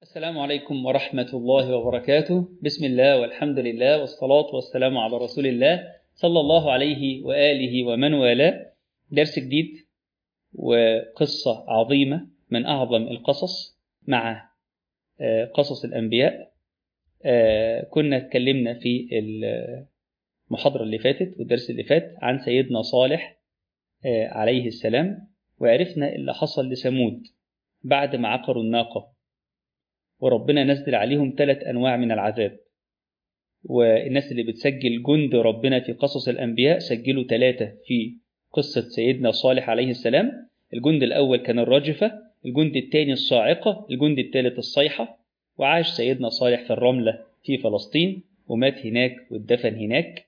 السلام عليكم ورحمة الله وبركاته. بسم الله والحمد لله والصلاة والسلام على رسول الله صلى الله عليه وآله ومن والاه. درس جديد وقصة عظيمة من أعظم القصص مع قصص الأنبياء. كنا اتكلمنا في المحاضرة اللي فاتت والدرس اللي فات عن سيدنا صالح عليه السلام، وعرفنا اللي حصل لثمود بعد ما عقروا الناقة وربنا نزل عليهم 3 أنواع من العذاب. والناس اللي بتسجل جند ربنا في قصص الأنبياء سجلوا 3 في قصة سيدنا صالح عليه السلام. الجند الأول كان الرجفة، الجند الثاني الصاعقة، الجند الثالث الصيحة. وعاش سيدنا صالح في الرملة في فلسطين ومات هناك واتدفن هناك،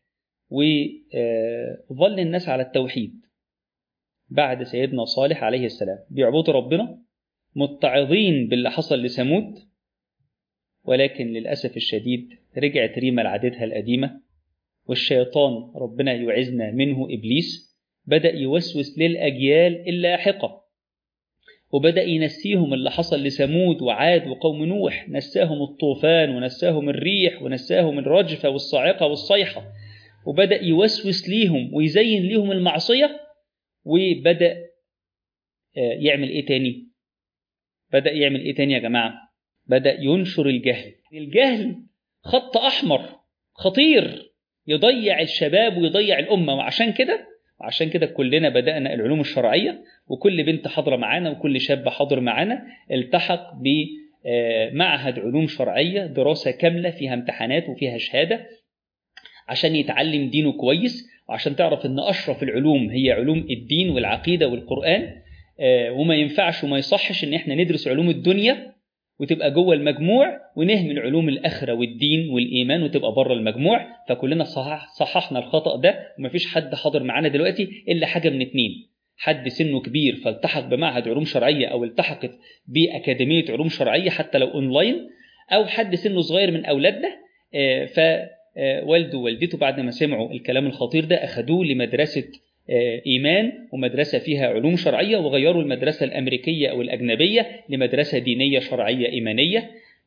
وظل الناس على التوحيد بعد سيدنا صالح عليه السلام بيعبدوا ربنا متعظين باللي حصل لثمود. ولكن للأسف الشديد رجعت ريما لعادتها القديمة، والشيطان ربنا يعزنا منه إبليس بدأ يوسوس للأجيال اللاحقة، وبدأ ينسيهم اللي حصل لثمود وعاد وقوم نوح، نساهم الطوفان ونساهم الريح ونساهم الرجفة والصاعقة والصيحة، وبدأ يوسوس ليهم ويزين ليهم المعصية. وبدأ يعمل إيه تاني؟ بدأ يعمل إيه تاني يا جماعة؟ بدأ ينشر الجهل. الجهل خط أحمر خطير يضيع الشباب ويضيع الأمة، وعشان كده كلنا بدأنا العلوم الشرعية، وكل بنت حاضرة معانا وكل شاب حاضر معانا التحق بمعهد علوم شرعية، دراسة كاملة فيها امتحانات وفيها شهادة عشان يتعلم دينه كويس، وعشان تعرف أن أشرف العلوم هي علوم الدين والعقيدة والقرآن. وما ينفعش وما يصحش أن احنا ندرس علوم الدنيا وتبقى جوه المجموع ونهمل علوم الآخرة والدين والإيمان وتبقى بره المجموع. فكلنا صححنا الخطأ ده، ومفيش حد حاضر معانا دلوقتي إلا حاجة من 2: حد سنه كبير فالتحق بمعهد علوم شرعية أو التحقت بأكاديمية علوم شرعية حتى لو أونلاين، أو حد سنه صغير من أولادنا فوالده ووالدته بعد ما سمعوا الكلام الخطير ده أخدوه لمدرسة إيمان ومدرسة فيها علوم شرعية، وغيروا المدرسة الأمريكية أو الأجنبية لمدرسة دينية شرعية إيمانية.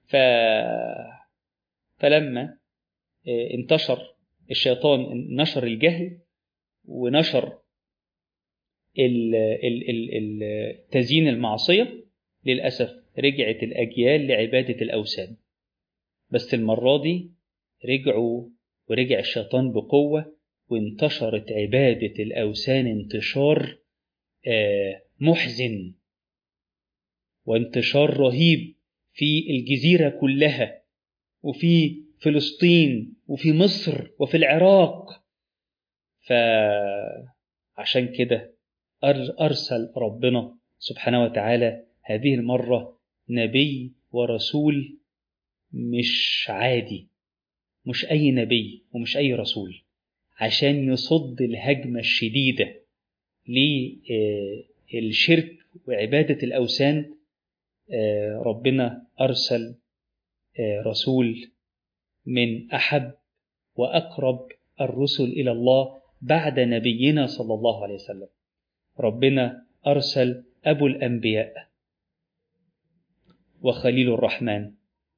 فلما انتشر الشيطان نشر الجهل ونشر تزيين المعصية، للأسف رجعت الأجيال لعبادة الأوثان. بس المرة دي ورجع الشيطان بقوة، وانتشرت عبادة الأوثان انتشار محزن وانتشار رهيب في الجزيرة كلها، وفي فلسطين وفي مصر وفي العراق. فعشان كده أرسل ربنا سبحانه وتعالى هذه المرة نبي ورسول مش عادي، مش أي نبي ومش أي رسول، عشان يصد الهجمة الشديدة للشرك وعبادة الأوثان. ربنا أرسل رسول من أحب وأقرب الرسل إلى الله بعد نبينا صلى الله عليه وسلم. ربنا أرسل أبو الأنبياء وخليل الرحمن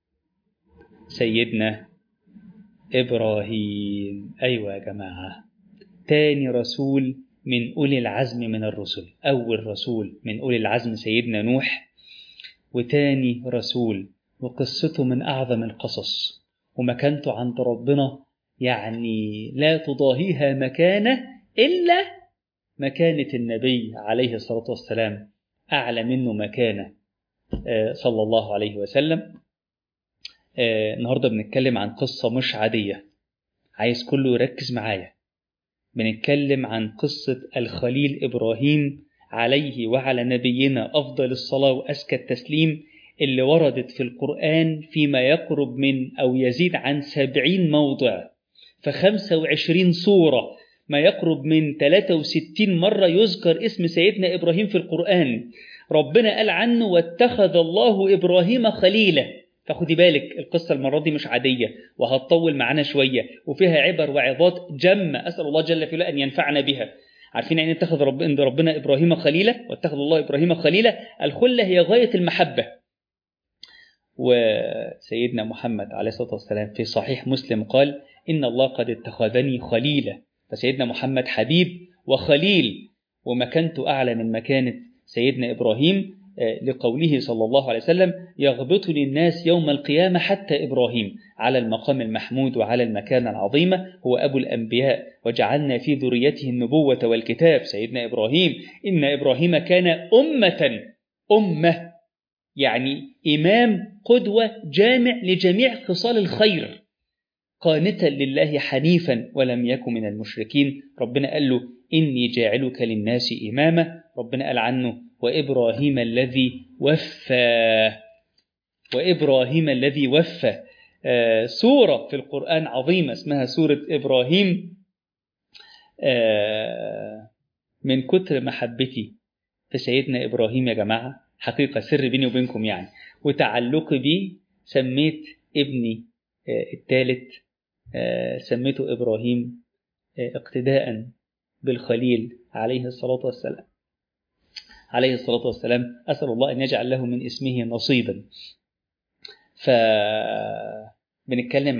سيدنا إبراهيم. أيوة يا جماعة، تاني رسول من أولي العزم من الرسل. أول رسول من أولي العزم سيدنا نوح، وتاني رسول وقصته من أعظم القصص، ومكانته عند ربنا يعني لا تضاهيها مكانة إلا مكانة النبي عليه الصلاة والسلام، أعلى منه مكانة صلى الله عليه وسلم. النهاردة بنتكلم عن قصة مش عادية، عايز كله يركز معايا. بنتكلم عن قصة الخليل إبراهيم عليه وعلى نبينا أفضل الصلاة وأزكى التسليم، اللي وردت في القرآن فيما يقرب من أو يزيد عن 70 موضع، ف25 سورة، ما يقرب من 63 مرة يذكر اسم سيدنا إبراهيم في القرآن. ربنا قال عنه واتخذ الله إبراهيم خليلا. فخدي بالك القصة المرة دي مش عادية وهتطول معنا شوية، وفيها عبر وعظات جمة أسأل الله جل في علاه أن ينفعنا بها. عارفين يعني اتخذ ربنا إبراهيم خليلا؟ واتخذ الله إبراهيم خليلا. الخلة هي غاية المحبة، وسيدنا محمد عليه الصلاة والسلام في صحيح مسلم قال إن الله قد اتخذني خليلا. فسيدنا محمد حبيب وخليل، ومكانته أعلى من مكانة سيدنا إبراهيم، لقوله صلى الله عليه وسلم يغبطني الناس يوم القيامة حتى إبراهيم، على المقام المحمود وعلى المكانة العظيمة، هو أبو الأنبياء وجعلنا في ذريته النبوة والكتاب. سيدنا إبراهيم إن إبراهيم كان أمة، يعني إمام قدوة جامع لجميع خصال الخير، قانتا لله حنيفا ولم يكن من المشركين. ربنا قال له إني جاعلك للناس إماما. ربنا قال عنه وإبراهيم الذي وفى. سورة في القرآن عظيمة اسمها سورة إبراهيم. من كتر محبتي في سيدنا إبراهيم يا جماعة، حقيقة سر بيني وبينكم يعني، وتعلقي بيه، سميت ابني الثالث سميته إبراهيم اقتداء بالخليل عليه الصلاة والسلام. أسأل الله أن يجعل له من اسمه نصيبا. بنتكلم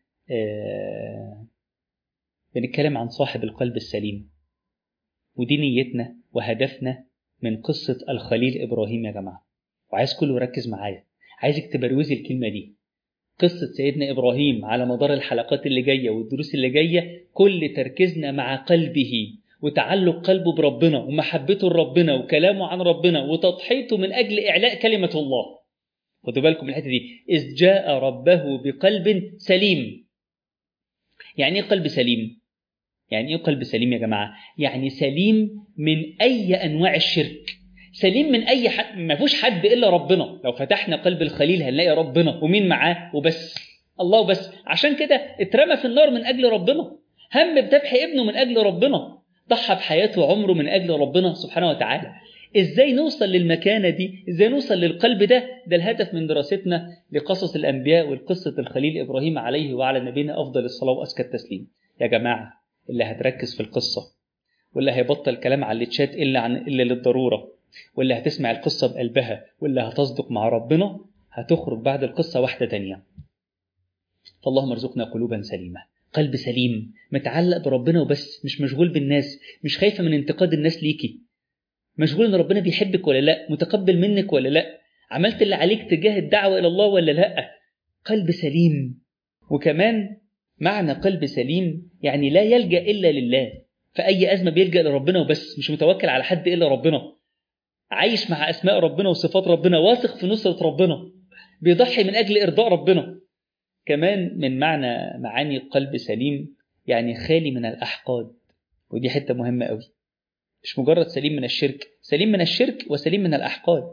عن صاحب القلب السليم، ودي نيتنا وهدفنا من قصة الخليل إبراهيم يا جماعة. وعايز كله يركز معايا، عايزك تبروزي الكلمة دي. قصة سيدنا إبراهيم على مدار الحلقات اللي جاية والدروس اللي جاية كل تركيزنا مع قلبه وتعلق قلبه بربنا ومحبته لربنا وكلامه عن ربنا وتضحيته من أجل إعلاء كلمة الله. خدوا بالكم من الحتة دي، إذ جاء ربه بقلب سليم. يعني إيه قلب سليم؟ يعني إيه قلب سليم يا جماعة؟ يعني سليم من أي أنواع الشرك، سليم من أي حد، ما فيهوش حد إلا ربنا. لو فتحنا قلب الخليل هنلاقي ربنا ومين معاه وبس، الله وبس. عشان كده اترمى في النار من أجل ربنا، هم بذبح ابنه من أجل ربنا، ضحى بحياته وعمره من أجل ربنا سبحانه وتعالى. إزاي نوصل للمكانة دي؟ إزاي نوصل للقلب ده؟ ده الهدف من دراستنا لقصص الأنبياء والقصة الخليل إبراهيم عليه وعلى نبينا أفضل الصلاة وأزكى التسليم. يا جماعة اللي هتركز في القصة، واللي هيبطل كلام على التشات إلا للضرورة، واللي هتسمع القصة بقلبها، واللي هتصدق مع ربنا، هتخرج بعد القصة واحدة تانية. فاللهم ارزقنا قلوبا سليمة، قلب سليم متعلق بربنا وبس، مش مشغول بالناس، مش خايفة من انتقاد الناس ليكي، مشغول ان ربنا بيحبك ولا لا، متقبل منك ولا لا، عملت اللي عليك تجاه الدعوة إلى الله ولا لا. قلب سليم. وكمان معنى قلب سليم يعني لا يلجأ إلا لله، فأي أزمة بيلجأ لربنا وبس، مش متوكل على حد إلا ربنا، عايش مع أسماء ربنا وصفات ربنا، واثق في نصرة ربنا، بيضحي من أجل إرضاء ربنا. كمان من معاني قلب سليم يعني خالي من الأحقاد، ودي حتة مهمة قوي، مش مجرد سليم من الشرك، سليم من الشرك وسليم من الأحقاد.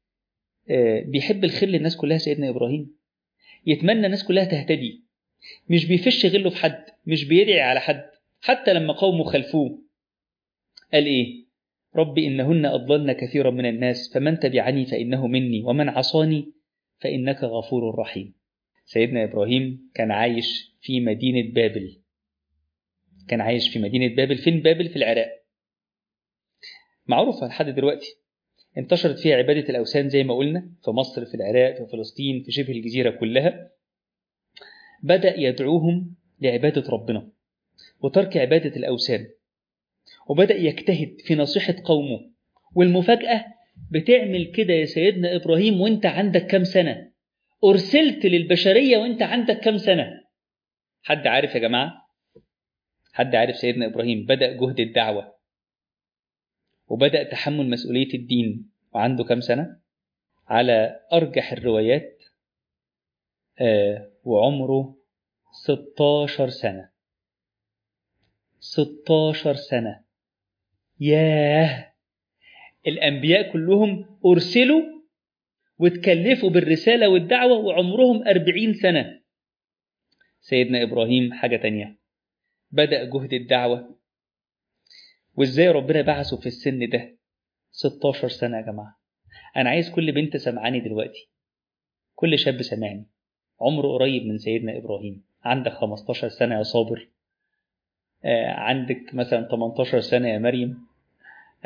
بيحب الخير للناس كلها سيدنا إبراهيم، يتمنى الناس كلها تهتدي، مش بيفش غله في حد، مش بيدعي على حد. حتى لما قومه خلفوه قال إيه؟ رب إنهن أضللن كثيرا من الناس فمن تبعني فإنه مني ومن عصاني فإنك غفور رحيم. سيدنا إبراهيم كان عايش في مدينة بابل. فين بابل؟ في العراق، معروفة لحد دلوقتي، انتشرت فيها عبادة الأوثان زي ما قلنا، في مصر، في العراق، في فلسطين، في شبه الجزيرة كلها. بدأ يدعوهم لعبادة ربنا وترك عبادة الأوثان، وبدأ يجتهد في نصيحة قومه. والمفاجأة بتعمل كده يا سيدنا إبراهيم وانت عندك كم سنة؟ أرسلت للبشرية وانت عندك كم سنة؟ حد عارف يا جماعة؟ حد عارف سيدنا إبراهيم بدأ جهد الدعوة وبدأ تحمل مسؤولية الدين وعنده كم سنة؟ على أرجح الروايات وعمره 16 سنة. 16 سنة. ياه، الأنبياء كلهم أرسلوا وتكلفوا بالرسالة والدعوة وعمرهم 40 سنة. سيدنا إبراهيم حاجة تانية، بدأ جهد الدعوة. وإزاي ربنا بعثه في السن ده 16 سنة يا جماعة؟ أنا عايز كل بنت سمعاني دلوقتي، كل شاب سمعني، عمره قريب من سيدنا إبراهيم، عندك 15 سنة يا صابر، عندك مثلا 18 سنة يا مريم،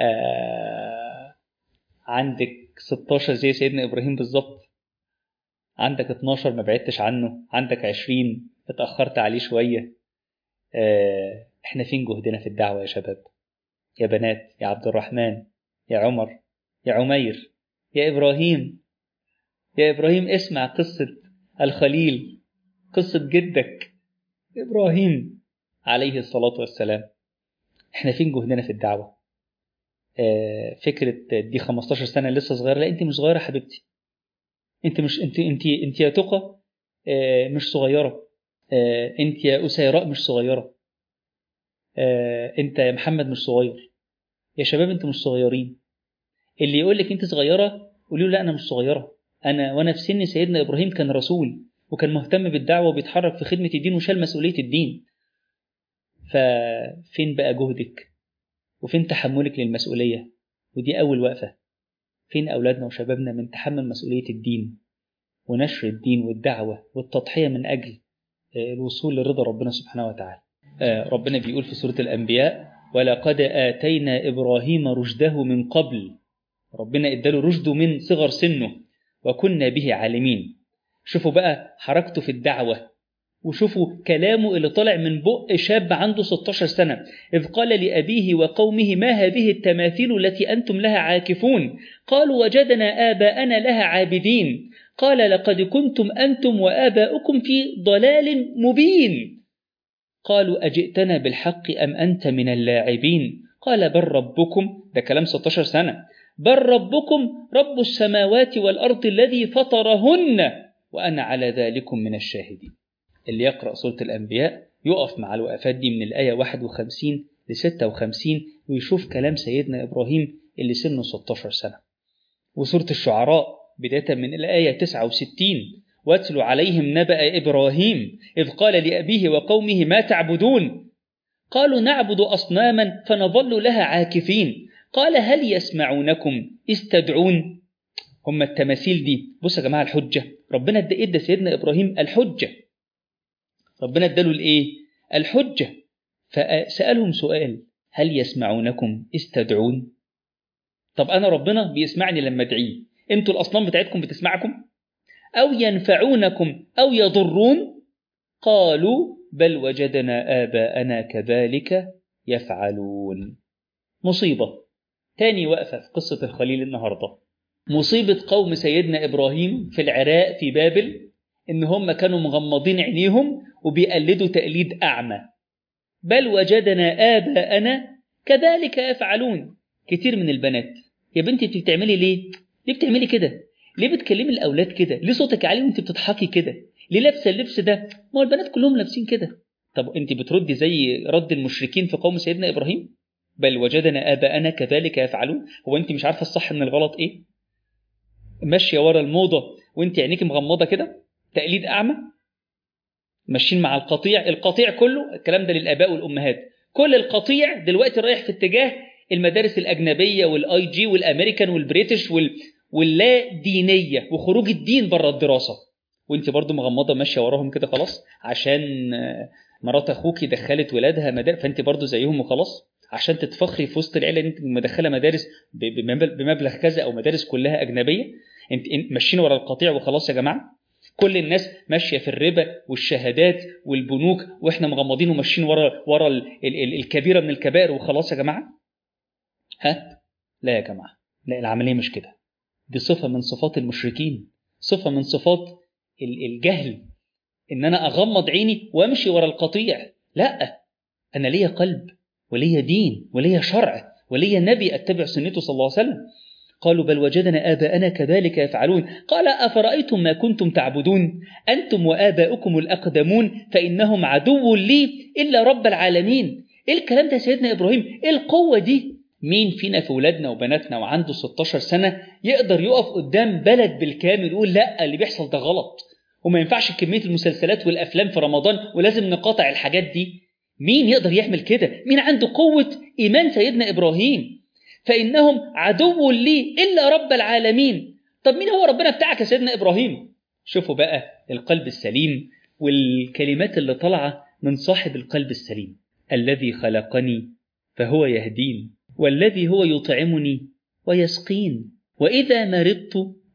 عندك 16 زي سيدنا إبراهيم بالظبط. عندك 12 ما بعدتش عنه، عندك 20 اتأخرت عليه شوية. احنا فين جهدنا في الدعوة يا شباب، يا بنات، يا عبد الرحمن، يا عمر، يا عمير، يا إبراهيم؟ يا إبراهيم اسمع قصة الخليل، قصة جدك إبراهيم عليه الصلاة والسلام. احنا فين جهدنا في الدعوة؟ فكرة دي 15 سنة لسه صغيرة، لا انت مش صغيرة حبيبتي، انت مش انت يا تقى مش صغيرة، انت يا أسيراء مش صغيرة، انت يا محمد مش صغير، يا شباب انتوا مش صغيرين. اللي يقول لك انت صغيرة قولي له لا انا مش صغيرة، وانا في سن سيدنا إبراهيم كان رسول وكان مهتم بالدعوة وبيتحرك في خدمة الدين وشال مسؤولية الدين. ففين بقى جهدك وفين تحملك للمسؤولية؟ ودي أول وقفة. فين أولادنا وشبابنا من تحمل مسؤولية الدين ونشر الدين والدعوة والتضحية من أجل الوصول لرضا ربنا سبحانه وتعالى؟ ربنا بيقول في سورة الأنبياء: ولقد آتينا إبراهيم رشده من قبل. ربنا اداله رشده من صغر سنه وكنا به عالمين. شوفوا بقى حركته في الدعوة، وشوفوا كلامه اللي طلع من بق شاب عنده 16 سنة، إذ قال لأبيه وقومه ما هذه التماثيل التي أنتم لها عاكفون؟ قالوا وجدنا آباءنا لها عابدين. قال لقد كنتم أنتم وآباؤكم في ضلال مبين. قالوا أجئتنا بالحق أم أنت من اللاعبين؟ قال بل ربكم، ده كلام 16 سنة، بل ربكم رب السماوات والأرض الذي فطرهن وأنا على ذلكم من الشاهدين. اللي يقرأ سورة الأنبياء يقف مع الوقفات دي من الآية 51 ل 56 ويشوف كلام سيدنا إبراهيم اللي سنه 16 سنة. وسورة الشعراء بداية من الآية 69: واتل عليهم نبأ إبراهيم إذ قال لأبيه وقومه ما تعبدون؟ قالوا نعبد أصناما فنظل لها عاكفين. قال هل يسمعونكم إذ تدعون؟ هم التماثيل دي. بص يا جماعة، الحجة ربنا ادى سيدنا إبراهيم الحجة، ربنا اداله الايه؟ الحجة. فسألهم سؤال: هل يسمعونكم إذ تدعون؟ طب أنا ربنا بيسمعني لما أدعيه، أنتوا الأصنام بتاعتكم بتسمعكم؟ أو ينفعونكم أو يضرون؟ قالوا بل وجدنا آباءنا كذلك يفعلون. مصيبة. تاني وقفة في قصة الخليل النهاردة، مصيبة قوم سيدنا إبراهيم في العراق في بابل، إن هم كانوا مغمضين عينيهم وبيقلدوا تقليد أعمى. بل وجدنا آباءنا كذلك يفعلون. كتير من البنات: يا بنتي انت بتعملي ليه بتعملي كده؟ ليه بتكلمي الأولاد كده؟ ليه صوتك عالي وانت بتضحكي كده؟ ليه لابسه اللبس ده؟ ما هو البنات كلهم لابسين كده. طب انت بتردي زي رد المشركين في قوم سيدنا إبراهيم: بل وجدنا آباءنا كذلك يفعلون. هو انت مش عارفة الصح من الغلط ايه؟ ماشية ورا الموضة وانت عينيك مغمضة كده، تقليد أعمى، ماشيين مع القطيع كله. الكلام ده للآباء والأمهات. كل القطيع دلوقتي رايح في اتجاه المدارس الأجنبية والاي جي والأمريكان والبريتش واللا دينية وخروج الدين بره الدراسة، وانت برضو مغمضة ماشية وراهم كده خلاص عشان مرات أخوك دخلت ولادها مدارس فانت برضو زيهم وخلاص، عشان تتفخري في وسط العيلة ان انت مدخلة مدارس بمبلغ كذا أو مدارس كلها أجنبية. انت ماشيين ورا القطيع وخلاص يا جماعة. كل الناس ماشية في الربا والشهادات والبنوك واحنا مغمضين وماشيين ورا الكبيرة من الكبائر وخلاص يا جماعة. لا يا جماعة، لا، العملية مش كده. دي صفة من صفات المشركين، صفة من صفات الجهل، ان انا اغمض عيني وامشي ورا القطيع. لا، انا ليا قلب وليا دين وليا شرع وليا نبي اتبع سنته صلى الله عليه وسلم. قالوا بل وجدنا آباءنا كذلك يفعلون. قال أفرأيتم ما كنتم تعبدون أنتم وآباؤكم الأقدمون فإنهم عدو لي إلا رب العالمين. إيه الكلام ده سيدنا إبراهيم؟ إيه القوة دي؟ مين فينا في ولادنا وبناتنا وعنده 16 سنة يقدر يقف قدام بلد بالكامل يقول لا اللي بيحصل ده غلط وما ينفعش كمية المسلسلات والأفلام في رمضان ولازم نقاطع الحاجات دي؟ مين يقدر يعمل كده؟ مين عنده قوة إيمان سيدنا إبراهيم؟ فإنهم عدو لي إلا رب العالمين. طب مين هو ربنا بتاعك يا سيدنا إبراهيم؟ شوفوا بقى القلب السليم والكلمات اللي طالعة من صاحب القلب السليم: الذي خلقني فهو يهدين والذي هو يطعمني ويسقين وإذا مرضت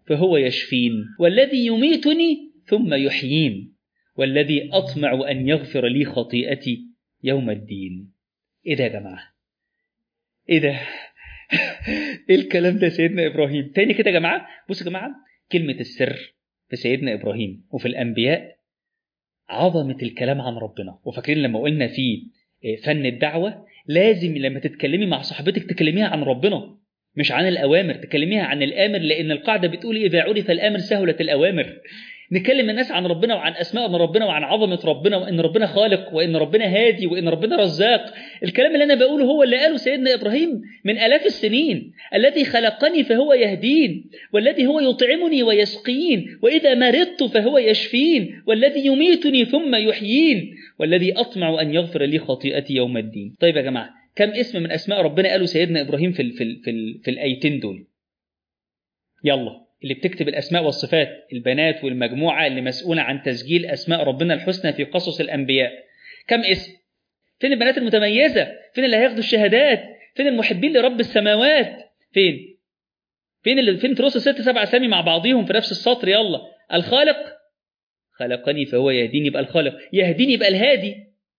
فهو يشفين، والذي يميتني ثم يحيين، والذي أطمع أن يغفر لي خطيئتي يوم الدين. إيه ده يا جماعة؟ إيه ده؟ إيه الكلام ده سيدنا إبراهيم؟ تاني كده يا جماعة، بصوا يا جماعة، كلمة السر في سيدنا إبراهيم وفي الأنبياء عظمة الكلام عن ربنا. وفاكرين لما قلنا في فن الدعوة لازم لما تتكلمي مع صاحبتك تكلميها عن ربنا مش عن الأوامر، تكلميها عن الآمر، لأن القاعدة بتقول إذا عرف الآمر سهلت الأوامر. نكلم الناس عن ربنا وعن أسماء ربنا وعن عظمة ربنا، وإن ربنا خالق، وإن ربنا هادي، وإن ربنا رزاق. الكلام اللي أنا بقوله هو اللي قاله سيدنا إبراهيم من آلاف السنين: الذي خلقني فهو يهدين، والذي هو يطعمني ويسقين، وإذا مرضت فهو يشفين، والذي يميتني ثم يحيين، والذي أطمع أن يغفر لي خطيئتي يوم الدين. طيب يا جماعة، كم اسم من أسماء ربنا قالوا سيدنا إبراهيم في الآيتين دول؟ يلا اللي بتكتب الأسماء والصفات، البنات والمجموعة اللي مسؤولة عن تسجيل أسماء ربنا الحسنى في قصص الأنبياء، كم اسم؟ فين البنات المتميزة؟ فين اللي هياخدوا الشهادات؟ فين المحبين لرب السماوات؟ فين ترص 6-7 أسامي مع بعضيهم في نفس السطر؟ يلا. الخالق خلقني فهو يهديني، يبقى الخالق. يهديني يبقى الهادي.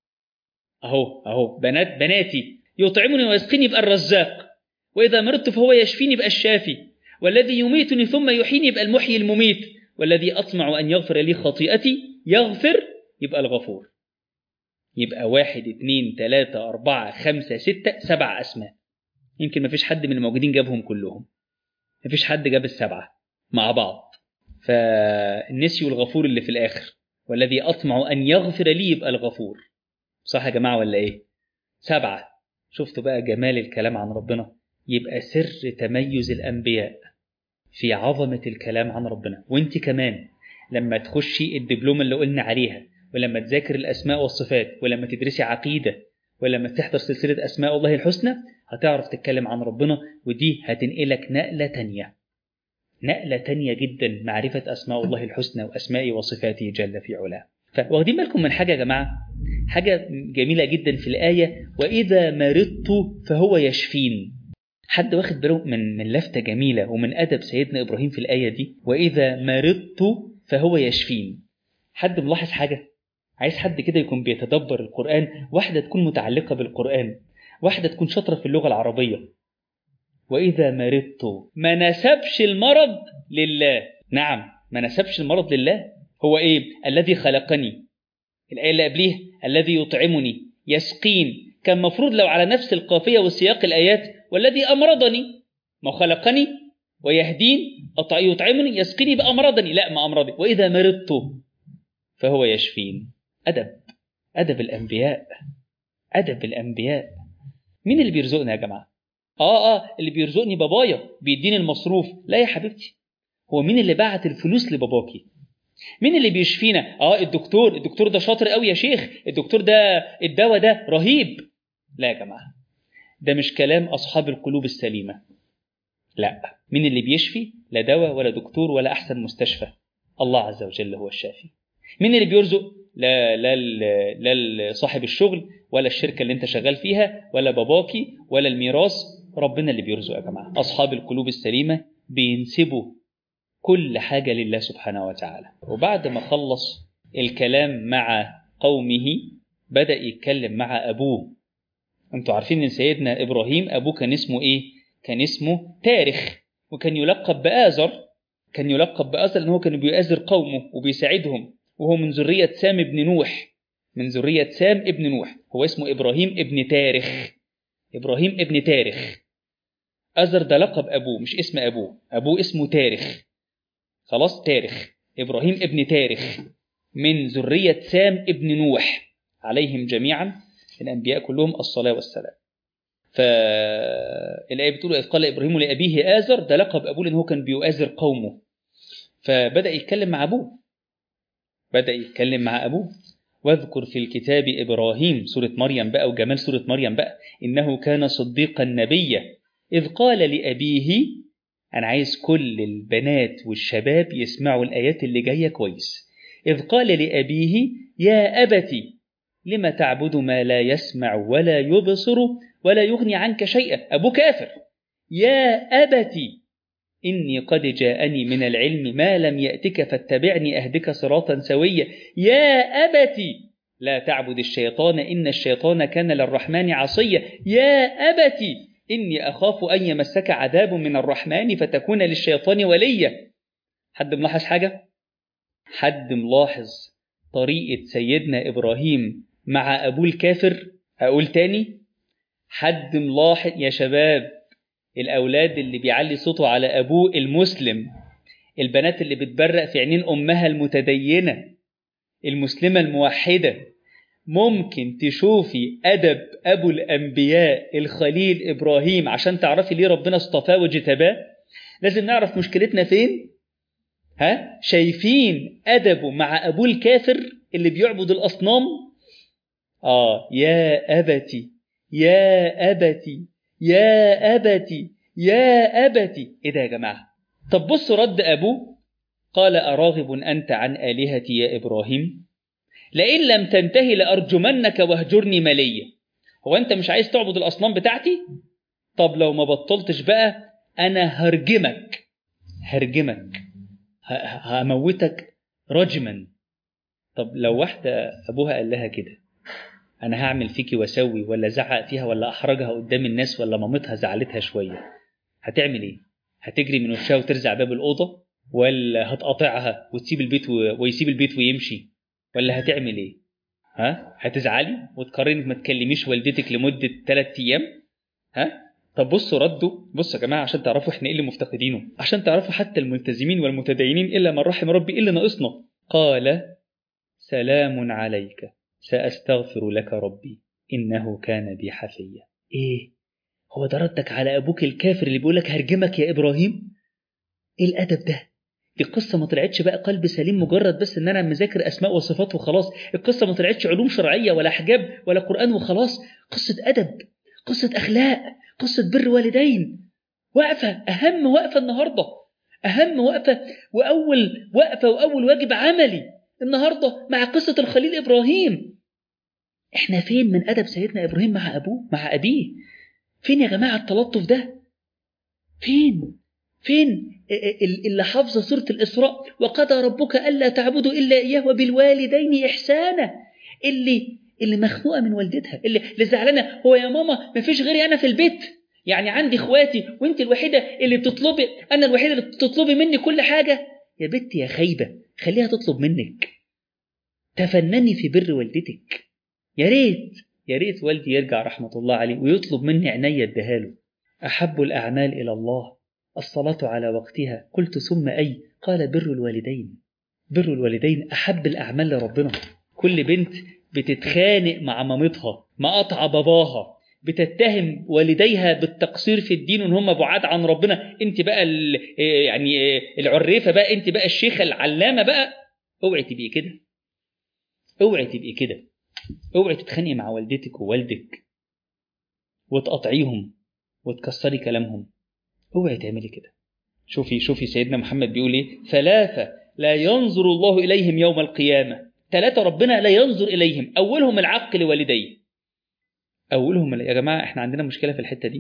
أهو بناتي. يطعمني ويسقيني يبقى الرزاق. وإذا مرضت فهو يشفيني يبقى الشافي. والذي يميتني ثم يحييني يبقى المحيي المميت. والذي أطمع أن يغفر لي خطيئتي يغفر يبقى الغفور. يبقى 1 2 3 4 5 6 7 أسماء. يمكن ما فيش حد من الموجودين جابهم كلهم، ما فيش حد جاب ال7 مع بعض. فالنسي الغفور اللي في الآخر، والذي أطمع أن يغفر لي يبقى الغفور. صح يا جماعة ولا إيه؟ 7. شفتوا بقى جمال الكلام عن ربنا؟ يبقى سر تميز الأنبياء في عظمة الكلام عن ربنا. وانت كمان لما تخشي الدبلوم اللي قلنا عليها، ولما تذاكر الأسماء والصفات، ولما تدرسي عقيدة، ولما تحضر سلسلة أسماء الله الحسنى، هتعرف تتكلم عن ربنا، ودي هتنقلك نقلة تانية جدا، معرفة أسماء الله الحسنى وأسماء وصفاته جل في علاه. فواخدين بالكم من حاجة يا جماعة؟ حاجة جميلة جدا في الآية: وإذا مرضت فهو يشفين. حد واخد باله من لفتة جميلة ومن أدب سيدنا إبراهيم في الآية دي؟ وإذا مرضت فهو يشفين. حد ملاحظ حاجة؟ عايز حد كده يكون بيتدبر القرآن، واحدة تكون متعلقة بالقرآن، واحدة تكون شاطرة في اللغة العربية. وإذا مرضت ما نسبش المرض لله. نعم، ما نسبش المرض لله. هو إيه؟ الذي خلقني. الآية اللي قبليه الذي يطعمني يسقين، كان مفروض لو على نفس القافية والسياق الآيات والذي أمرضني، ما خلقني ويهدين يطعمني يسقيني بأمرضني، لا، ما أمرضني. وإذا مرضت فهو يشفين. أدب الأنبياء. مين اللي بيرزقنا يا جماعة؟ اللي بيرزقني بابايا بيديني المصروف. لا يا حبيبتي، هو مين اللي بعت الفلوس لباباكي؟ مين اللي بيشفينا؟ الدكتور ده شاطر قوي يا شيخ، الدكتور ده الدواء ده رهيب. لا يا جماعة، ده مش كلام أصحاب القلوب السليمة. لا، مين اللي بيشفي؟ لا دواء ولا دكتور ولا أحسن مستشفى، الله عز وجل هو الشافي. مين اللي بيرزق؟ لا صاحب الشغل ولا الشركة اللي انت شغال فيها ولا باباكي ولا الميراث، ربنا اللي بيرزق يا جماعة. أصحاب القلوب السليمة بينسبوا كل حاجة لله سبحانه وتعالى. وبعد ما خلص الكلام مع قومه بدأ يتكلم مع أبوه. انتوا عارفين ان سيدنا إبراهيم أبوه كان اسمه إيه؟ كان اسمه تارخ، وكان يلقب بآزر. لأنه كان بيؤازر قومه وبيساعدهم، وهو من ذرية سام ابن نوح. هو اسمه إبراهيم ابن تارخ. آزر ده لقب أبوه مش اسم أبوه اسمه تارخ. خلاص، تارخ. إبراهيم ابن تارخ من ذرية سام ابن نوح، عليهم جميعا الأنبياء كلهم الصلاة والسلام. فالآية بتقول: إذ قال إبراهيم لأبيه آزر، ده لقب أبوه لأنه كان بيؤازر قومه. فبدأ يتكلم مع أبوه. واذكر في الكتاب إبراهيم، سورة مريم بقى وجمال سورة مريم بقى، إنه كان صديقا نبيا إذ قال لأبيه. أنا عايز كل البنات والشباب يسمعوا الآيات اللي جاية كويس. إذ قال لأبيه يا أبتي لما تعبد ما لا يسمع ولا يبصر ولا يغني عنك شيئا. أبو كافر. يا أبتي إني قد جاءني من العلم ما لم يأتك فاتبعني أهدك صراطا سويا يا أبتي لا تعبد الشيطان إن الشيطان كان للرحمن عصيا يا أبتي إني أخاف أن يمسك عذاب من الرحمن فتكون للشيطان وليا. حد ملاحظ حاجة؟ حد ملاحظ طريقة سيدنا إبراهيم مع أبوه الكافر؟ أقول تاني، حد ملاحظ يا شباب؟ الأولاد اللي بيعلي صوته على أبوه المسلم، البنات اللي بتبرق في عينين أمها المتدينة المسلمة الموحدة، ممكن تشوفي أدب أبو الأنبياء الخليل إبراهيم عشان تعرفي ليه ربنا اصطفاه وجتباه؟ لازم نعرف مشكلتنا فين؟ شايفين أدبه مع أبوه الكافر اللي بيعبد الأصنام؟ يا أبتي يا أبتي يا أبتي يا أبتي. إيه ده يا جماعة؟ طب بصوا رد أبوه، قال أراغب أنت عن آلهتي يا إبراهيم لئن لم تنتهي لأرجمنك واهجرني مليا. هو أنت مش عايز تعبد الأصنام بتاعتي؟ طب لو ما بطلتش بقى أنا هرجمك هموتك رجما. طب لو واحدة أبوها قال لها كده، أنا هعمل فيكي واسوي، ولا زعق فيها، ولا أحرجها قدام الناس، ولا مامتها زعلتها شوية، هتعمل إيه؟ هتجري من وشها وترزع باب الأوضة، ولا هتقاطعها وتسيب البيت ويسيب البيت ويمشي، ولا هتعمل إيه؟ هتزعلي وتقرري ما تكلميش والدتك لمدة 3 أيام؟ طب بصوا ردوا، بصوا يا جماعة عشان تعرفوا إحنا إيه اللي مفتقدينه، عشان تعرفوا حتى الملتزمين والمتدينين إلا من رحم ربي إيه اللي ناقصنا. قال سلام عليك سأستغفر لك ربي إنه كان بي حفيا. إيه هو ده ردك على أبوك الكافر اللي بيقولك هرجمك يا إبراهيم؟ إيه الأدب ده؟ دي القصة ما طلعتش بقى قلب سليم مجرد بس إن أنا مذاكر أسماء وصفات وخلاص، القصة ما طلعتش علوم شرعية ولا حجاب ولا قرآن وخلاص، قصة أدب، قصة أخلاق، قصة بر والدين، وقفة أهم وقفة النهاردة، أهم وقفة وأول وقفة وأول واجب عملي النهاردة مع قصة الخليل إبراهيم. إحنا فين من أدب سيدنا إبراهيم مع أبوه مع أبيه؟ فين يا جماعة التلطف ده؟ فين اللي حافظة سورة الإسراء وقضى ربك ألا تعبدوا إلا إياه وبالوالدين إحسانا، اللي مخنوقة من والدتها، اللي زعلانة، هو يا ماما ما فيش غيري أنا في البيت؟ يعني عندي إخواتي وإنت الوحيدة اللي بتطلبي، أنا الوحيدة اللي بتطلبي مني كل حاجة؟ يا بنتي يا خايبة، خليها تطلب منك، تفنني في بر والدتك. يا ريت والدي يرجع رحمة الله عليه ويطلب مني عينيا اديهاله. أحب الأعمال إلى الله الصلاة على وقتها. قلت ثم أي؟ قال بر الوالدين أحب الأعمال لربنا. كل بنت بتتخانق مع مامتها، مقاطعة باباها، بتتهم والديها بالتقصير في الدين وان هم بعاد عن ربنا، انت بقى يعني العريفة بقى، انت بقى الشيخة العلامة بقى. اوعي تبقي كده، اوعي تتخانقي مع والدتك ووالدك وتقطعيهم وتكسري كلامهم، اوعي تعملي كده. شوفي سيدنا محمد بيقول ايه؟ 3 لا ينظر الله إليهم يوم القيامة. 3 ربنا لا ينظر إليهم، أولهم العق لوالديه. يا جماعة احنا عندنا مشكلة في الحتة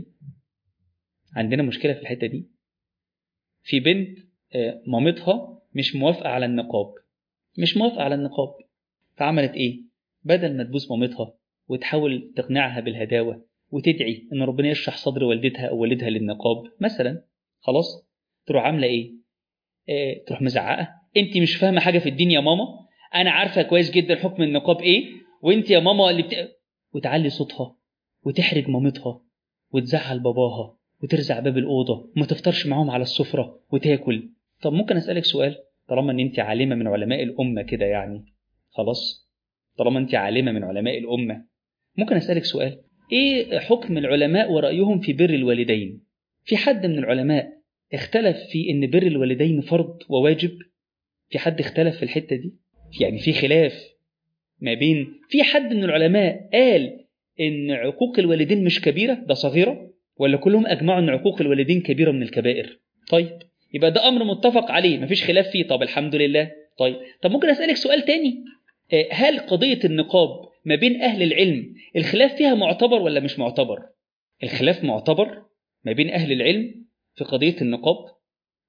دي. في بنت مامتها مش موافقة على النقاب، فعملت ايه؟ بدل ما تبوس مامتها وتحاول تقنعها بالهداوة وتدعي ان ربنا يشرح صدر والدتها او والدها للنقاب مثلا، خلاص تروح عاملة ايه؟ تروح مزعقة، انت مش فاهمة حاجة في الدين يا ماما، انا عارفة كويس جدا حكم النقاب ايه، وانت يا ماما وتعلي صوتها وتحرج مامتها وتزعل باباها وترزع باب الأوضة وما تفطرش معاهم على السفرة وتاكل. طب ممكن أسألك سؤال؟ طالما ان انت عالمة من علماء الأمة كده يعني، خلاص طالما انت عالمة من علماء الأمة، ممكن أسألك سؤال؟ ايه حكم العلماء ورأيهم في بر الوالدين؟ في حد من العلماء اختلف في ان بر الوالدين فرض وواجب؟ في حد اختلف في الحتة دي؟ يعني في خلاف ما بين، في حد من العلماء قال ان عقوق الوالدين مش كبيرة ده صغيرة، ولا كلهم اجمعوا ان عقوق الوالدين كبيرة من الكبائر؟ طيب يبقى ده امر متفق عليه مفيش خلاف فيه، طب الحمد لله. طب ممكن اسألك سؤال تاني؟ هل قضية النقاب ما بين اهل العلم الخلاف فيها معتبر ولا مش معتبر؟ الخلاف معتبر ما بين اهل العلم في قضية النقاب،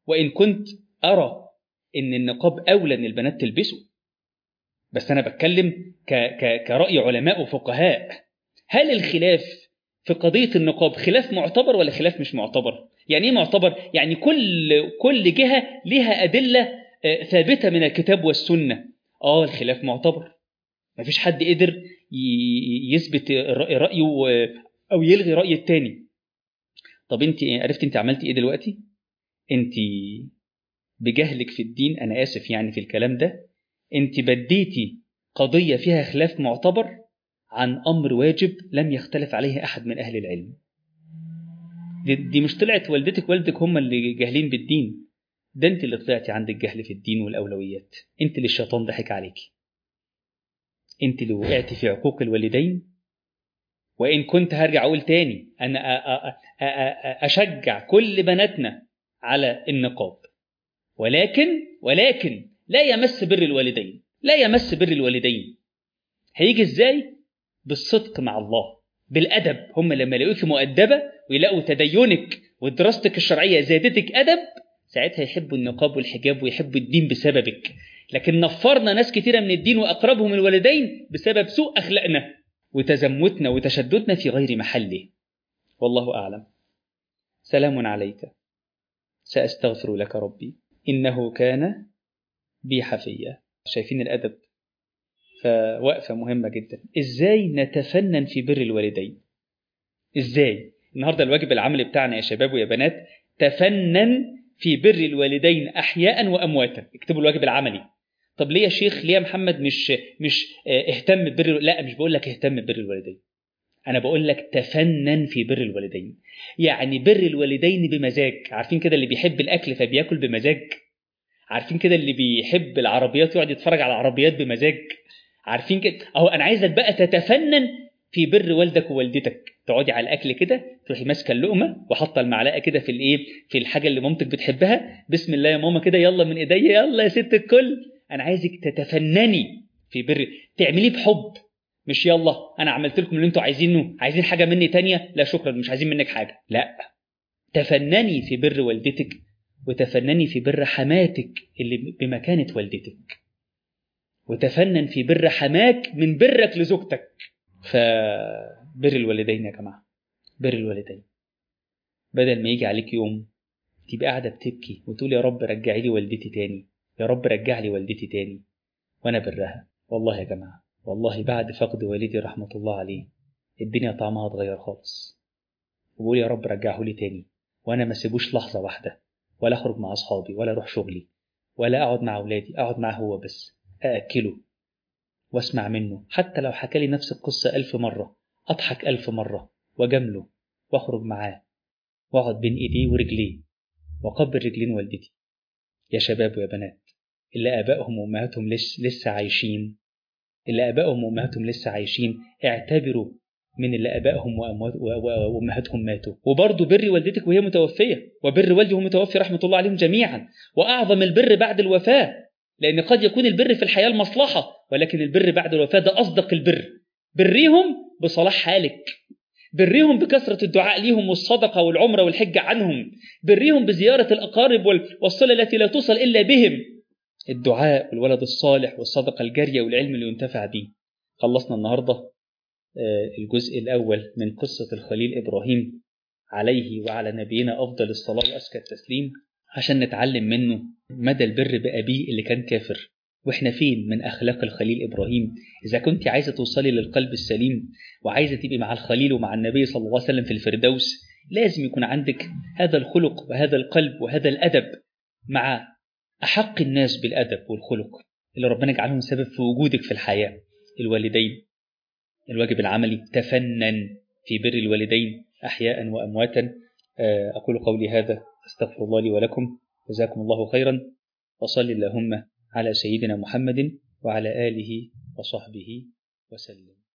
وإن كنت أرى إن النقاب أولى إن البنات تلبسه، بس أنا بتكلم كرأي علماء وفقهاء. هل الخلاف في قضية النقاب خلاف معتبر ولا خلاف مش معتبر؟ يعني إيه معتبر؟ يعني كل جهة لها أدلة ثابتة من الكتاب والسنة. الخلاف معتبر، مفيش حد قدر يثبت رأيه أو يلغي رأي التاني. طب أنت عرفت أنت عملتي إيه دلوقتي؟ أنت بجهلك في الدين، أنا آسف يعني في الكلام ده، أنت بديتي قضية فيها خلاف معتبر عن أمر واجب لم يختلف عليه أحد من أهل العلم. دي مش طلعت والدتك والدك هم اللي جاهلين بالدين، ده أنت اللي طلعتي عندك جهل في الدين والأولويات، أنت اللي الشيطان ضحك عليكي، أنت اللي وقعتي في عقوق الوالدين. وإن كنت هرجع أقول تاني، أنا أشجع كل بناتنا على النقاب، ولكن لا يمس بر الوالدين، لا يمس بر الوالدين. هيجي إزاي؟ بالصدق مع الله، بالأدب. هم لما يلاقوك مؤدبة ويلاقوا تدينك ودراستك الشرعية زادتك أدب، ساعتها يحبوا النقاب والحجاب ويحبوا الدين بسببك. لكن نفرنا ناس كثيرة من الدين وأقربهم الوالدين بسبب سوء أخلاقنا وتزمتنا وتشددنا في غير محله. والله أعلم. سلام عليك، سأستغفر لك ربي إنه كان بي حفيا. شايفين الأدب؟ فوقفة مهمة جدا. إزاي نتفنن في بر الوالدين؟ إزاي؟ النهاردة الواجب العملي بتاعنا يا شباب ويا بنات، تفنن في بر الوالدين أحياء وأمواتا. اكتبوا الواجب العملي. طب ليه يا شيخ، ليه يا محمد مش اهتم ببر؟ لا، مش بقول لك اهتم ببر الوالدين، أنا بقول لك تفنن في بر الوالدين. يعني بر الوالدين بمزاج. عارفين كده اللي بيحب الأكل فبيأكل بمزاج؟ عارفين كده اللي بيحب العربيات يقعد يتفرج على العربيات بمزاج؟ عارفين كده؟ أهو أنا عايزك بقى تتفنن في بر والدك ووالدتك. تقعدي على الأكل كده، تروحي ماسكة اللقمة وحاطة المعلقة كده في الحاجة اللي مامتك بتحبها، بسم الله يا ماما كده، يلا من إيديا، يلا يا ست الكل. أنا عايزك تتفنني في بر، تعمليه بحب، مش يلا أنا عملت لكم اللي أنتوا عايزينه، عايزين حاجة مني تانية؟ لا شكرا، مش عايزين منك حاجة. لا، تفنني في بر والدتك، وتفنني في بر حماتك اللي بمكانة والدتك، وتفنن في بر حماك من برك لزوجتك. فبر الوالدين يا جماعة، بر الوالدين. بدل ما يجي عليك يوم تبقى قاعدة بتبكي وتقول يا رب رجعي لي والدتي تاني، يا رب رجع لي والدتي تاني وأنا برها. والله يا جماعة، والله بعد فقد والدي رحمة الله عليه الدنيا طعمها اتغير خالص. وبقول يا رب رجعه لي تاني وأنا ما سيبوش لحظة واحدة، ولا أخرج مع أصحابي ولا أروح شغلي ولا أقعد مع أولادي، أقعد معه هو بس، أأكله واسمع منه، حتى لو حكى لي نفس القصة 1000 مرة أضحك 1000 مرة وجمله، واخرج معاه واقعد بين إيديه ورجليه وقبل رجلين والدتي. يا شباب ويا بنات، اللي آبائهم وأمهاتهم لسه عايشين، اللي آبائهم وأمهاتهم لسه عايشين، اعتبروا من اللي آبائهم وأمهاتهم ماتوا. وبرضه بر والدتك وهي متوفية، وبر والدي وهو متوفي رحمة الله عليهم جميعا. وأعظم البر بعد الوفاة، لأن قد يكون البر في الحياة المصلحة، ولكن البر بعد الوفاة ده أصدق البر. بريهم بصلاح حالك، بريهم بكثرة الدعاء ليهم والصدقة والعمرة والحجة عنهم، بريهم بزيارة الأقارب والصلة التي لا توصل إلا بهم، الدعاء والولد الصالح والصدقة الجارية والعلم اللي ينتفع به. خلصنا النهاردة الجزء الأول من قصة الخليل إبراهيم عليه وعلى نبينا أفضل الصلاة وأزكى التسليم، عشان نتعلم منه مدى البر بأبيه اللي كان كافر. وإحنا فين من أخلاق الخليل إبراهيم؟ إذا كنت عايزة توصلي للقلب السليم وعايزة تبقي مع الخليل ومع النبي صلى الله عليه وسلم في الفردوس، لازم يكون عندك هذا الخلق وهذا القلب وهذا الأدب مع أحق الناس بالأدب والخلق اللي ربنا يجعلهم سبب في وجودك في الحياة، الوالدين. الواجب العملي، تفنن في بر الوالدين أحياء وأمواتا. أقول قولي هذا، أستغفر الله لي ولكم، جزاكم الله خيرا، وصل اللهم على سيدنا محمد وعلى آله وصحبه وسلم.